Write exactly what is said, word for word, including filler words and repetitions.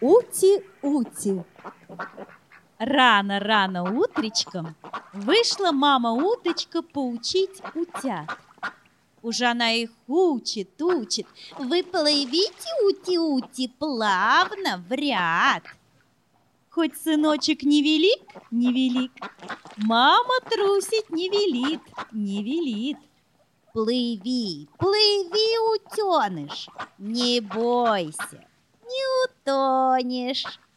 Ути-ути. Рано-рано утречком вышла мама-уточка поучить утят. Уж она их учит, учит. Вы плывите, ути-ути, плавно, в ряд. Хоть сыночек невелик, невелик, мама трусить не велит, не велит. Плыви, плыви, утеныш, не бойся, не утонешь.